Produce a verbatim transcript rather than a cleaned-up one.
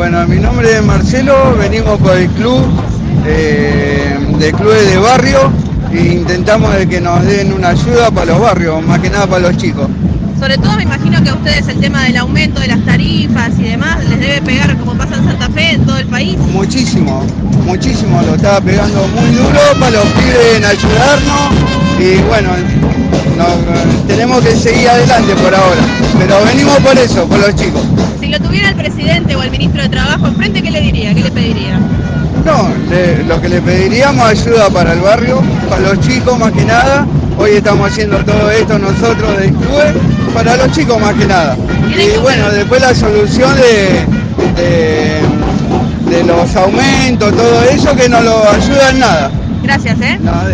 Bueno, mi nombre es Marcelo, venimos por el club, eh, de clubes de barrio, e intentamos de que nos den una ayuda para los barrios, más que nada para los chicos. Sobre todo me imagino que a ustedes el tema del aumento de las tarifas y demás les debe pegar como pasa en Santa Fe, en todo el país. Muchísimo, muchísimo, lo estaba pegando muy duro para los pibes en ayudarnos y bueno, no, tenemos que seguir adelante por ahora, pero venimos por eso, por los chicos. Si lo tuviera el presidente o el ministro de Trabajo enfrente, ¿qué le diría? ¿Qué le pediría? No, le, lo que le pediríamos ayuda para el barrio, para los chicos más que nada. Hoy estamos haciendo todo esto nosotros del club, para los chicos más que nada. Y bueno, después la solución de, de, de los aumentos, todo eso que no lo ayuda en nada. Gracias, ¿eh? No,